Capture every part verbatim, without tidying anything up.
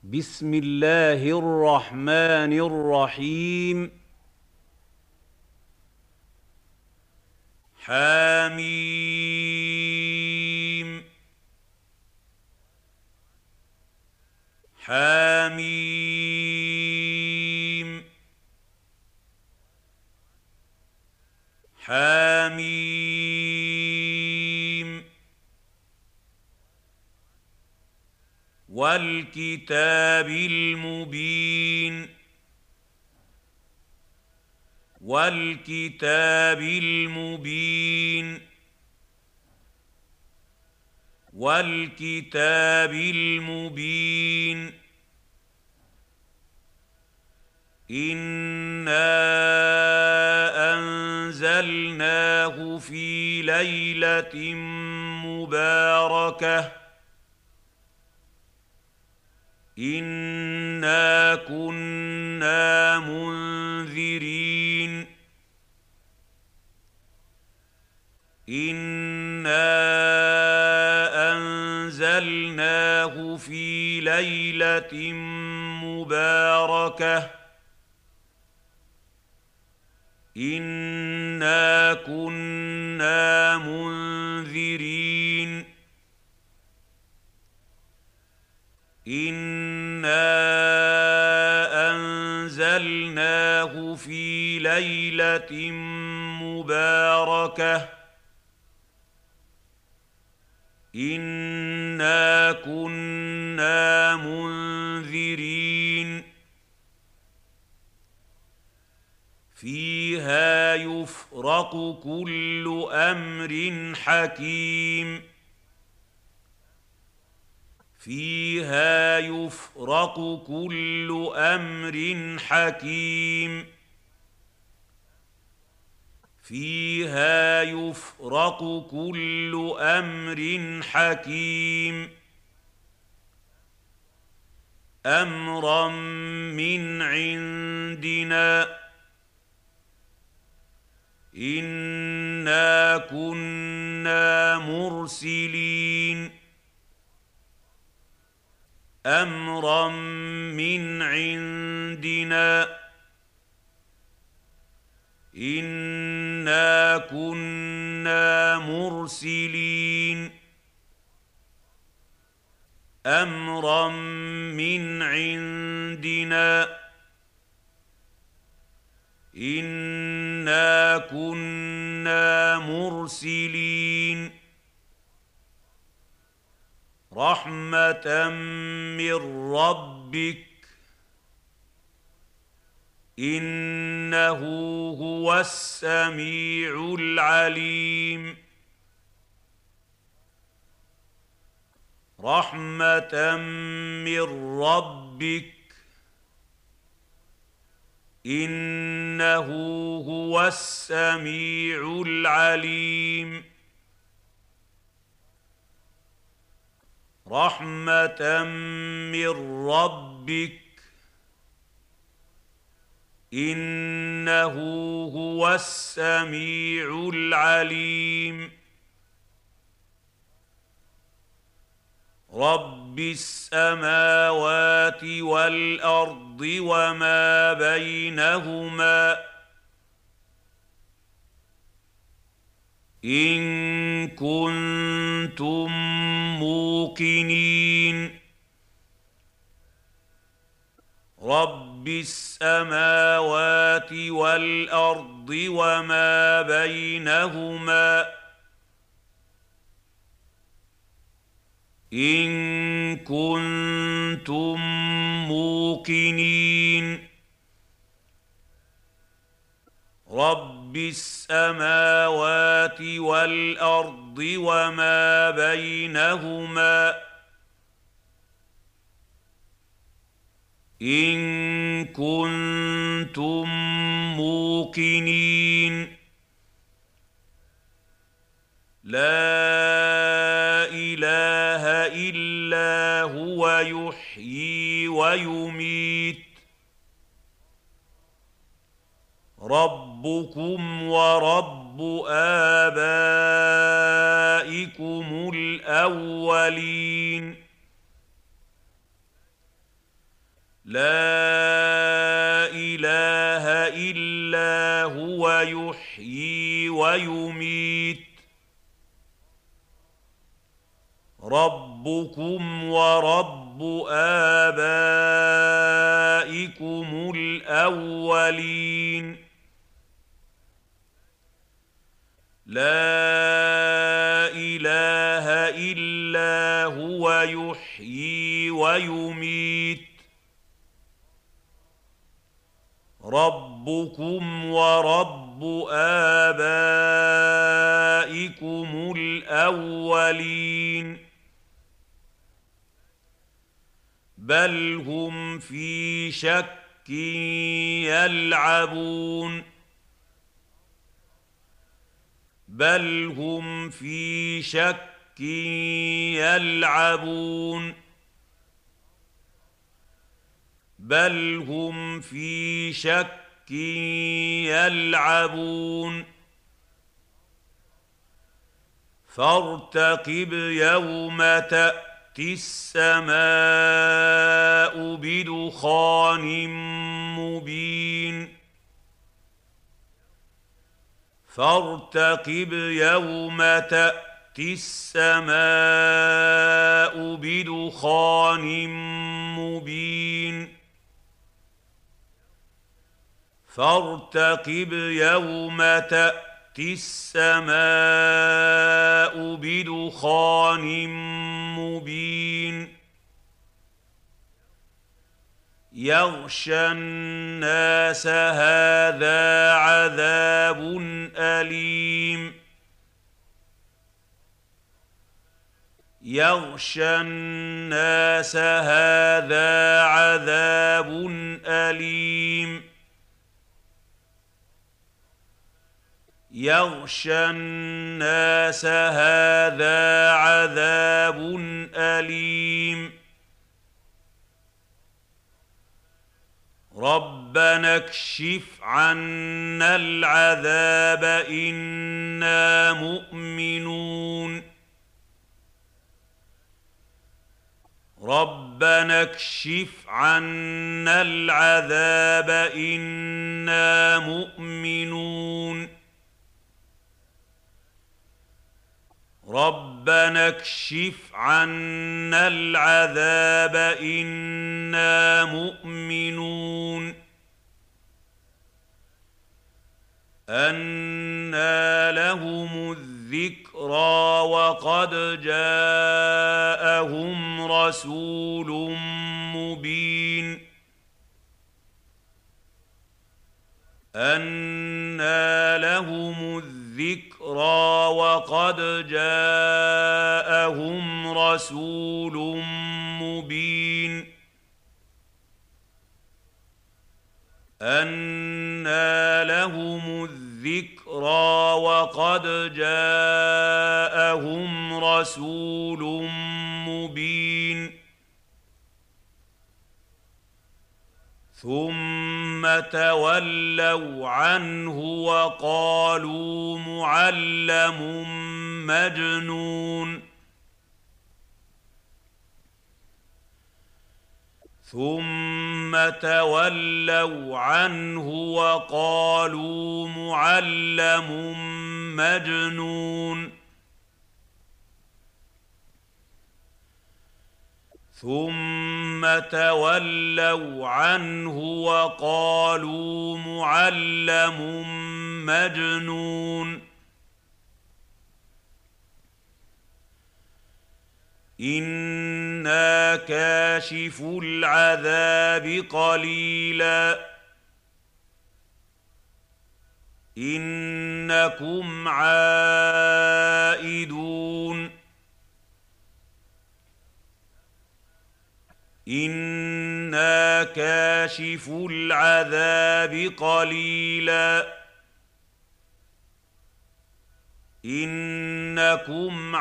بسم الله الرحمن الرحيم. حميم حميم حميم والكتاب المبين والكتاب المبين والكتاب المبين إنا أنزلناه في ليلة مباركة إنا كنا منذرين إنا أنزلناه في ليلة مباركة إنا كنا منذرين إنا أنزلناه في ليلة مباركة إنا كنا منذرين فيها يفرق كل أمر حكيم فيها يفرق كل أمر حكيم فيها يفرق كل أمر حكيم أمرا من عندنا إنا كنا مرسلين أمرا من عندنا إنا كنا مرسلين أمرا من عندنا إنا كنا مرسلين رحمة من ربك إنه هو السميع العليم رحمة من ربك إنه هو السميع العليم رحمة من ربك إنه هو السميع العليم رب السماوات والأرض وما بينهما إن كنتم موقنين رب السماوات والأرض وما بينهما إن كنتم موقنين رب السماوات والأرض وما بينهما إن كنتم موقنين لا إله إلا هو يحيي ويميت ربكم ورب آبائكم الأولين لا اله الا هو يحيي ويميت ربكم ورب آبائكم الأولين لا إله إلا هو يحيي ويميت ربكم ورب آبائكم الأولين بل هم في شك يلعبون بل هم في شك يلعبون بل هم في شك يلعبون فارتقب يوم تأتي السماء بدخان مبين فارتقب يوم تأتي السماء بدخان مبين فارتقب يوم تأتي السماء بدخان مبين يغشى الناس هذا عذاب أليم يغشى الناس هذا عذاب أليم يغشى الناس هذا عذاب أليم ربنا اكشف عنا العذاب إنا مؤمنون ربنا اكشف عنا العذاب إنا مؤمنون ربنا اكشف عنا العذاب إنا مؤمنون أنى لهم الذكرى وقد جاءهم رسول مبين أنى لهم الذكرى وقد جاءهم رسول مبين أنى لهم الذكرى وقد جاءهم رسول مبين ثم تولوا عنه وقالوا معلم مجنون ثم تولوا عنه وقالوا معلم مجنون ثم تولوا عنه وقالوا معلم مجنون إنا كاشف العذاب قليلا إنكم عائدون إنا كاشف العذاب قليلا إنكم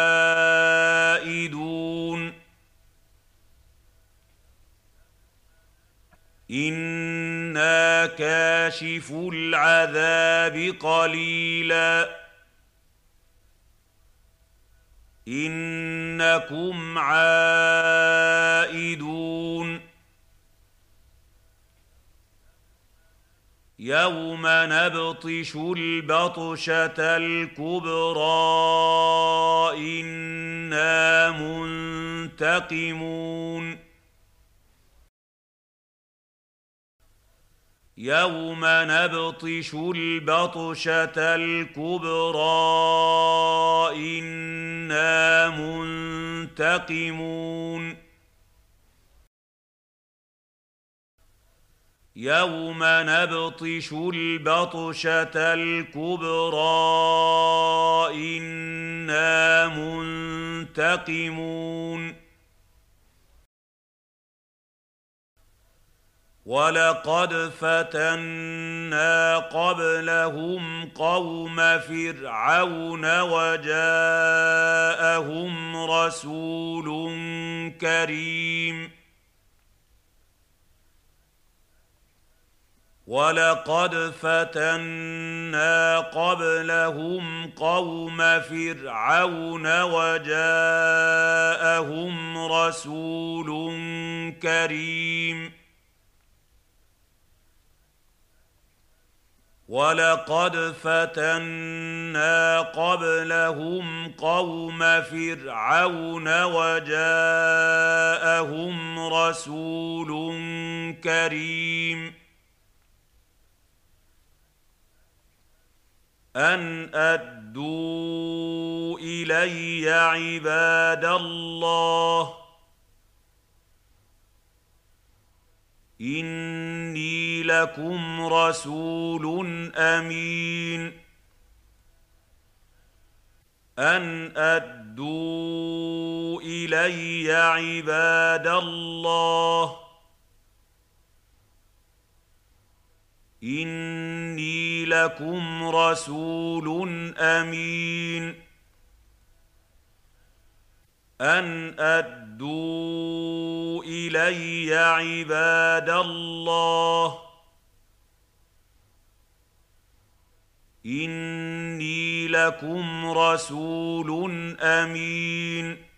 عائدون إنا كاشف العذاب قليلا إنكم عائدون يوم نبطش البطشة الكبرى إنا منتقمون يوم نبطش البطشة الكبرى إنا منتقمون يوم نبطش البطشة الكبرى إنا منتقمون ولقد فتنا قبلهم قوم فرعون وجاءهم رسول كريم ولقد فتنا قبلهم قوم فرعون وجاءهم رسول كريم ولقد فتنا قبلهم قوم فرعون وجاءهم رسول كريم أن أدوا إلي عباد الله إني لكم رسول أمين أن أدوا إلي عباد الله إني لكم رسول أمين أن أدوا إلي عباد الله إني لكم رسول أمين